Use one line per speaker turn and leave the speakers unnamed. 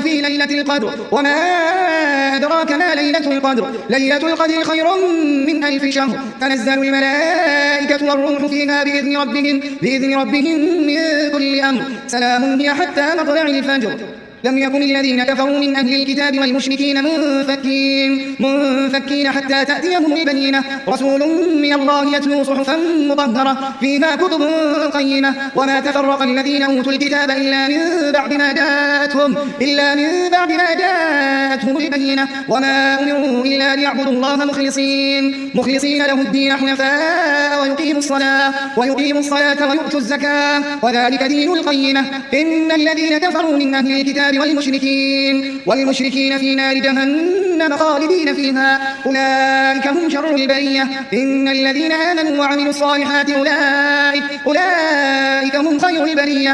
في ليلة القدر وما أدراك ما ليلة القدر ليلة القدر خير من 1000 شهر تنزل الملائكة والروح فيها بإذن ربهم من كل أمر سلام هي حتى مطلع الفجر لم يكن الذين كفروا من أهل الكتاب والمشركين منفكين حتى تأتيهم البينة رسول من الله يتلو صحفا مطهرة فيها كتب قيمة وما تفرق الذين أوتوا الكتاب إلا من بعد ما جاءتهم البينة وما أمروا إلا ليعبدوا الله مخلصين له الدين حنفاء ويقيموا الصلاة ويؤتوا الزكاة وذلك دين القيمة إن الذين كفروا من أهل الكتاب والمشركين في نار جهنم خالدين فيها أولئك هم شر البرية إن الذين آمنوا وعملوا الصالحات أولئك هم خير البرية